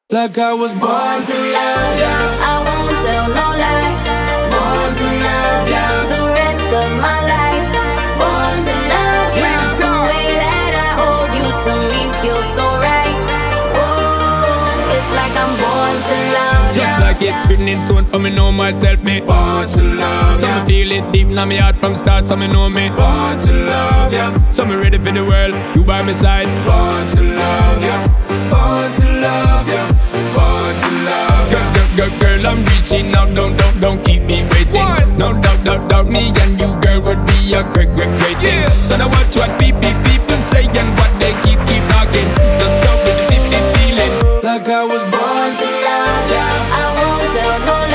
Like I was Born to love ya, I won't tell no lie. Born to love ya, the rest of my life. Born to love ya, the way that I hold you to me feels so right. Whoa, it's like I'm born to love ya. just like the experience stone for me know myself, me born to love ya. So me feel it deep in my heart from start, so me know me born to love ya. So me ready for the world, you by my side. Born to love ya, born to love ya, born to love ya. Girl, I'm reaching out, don't keep me waiting. What? No doubt, me and you, girl, would be a great thing. So now watch what people say and what they keep talking. Just go with the feeling. Like I was born Born to love ya, I won't tell no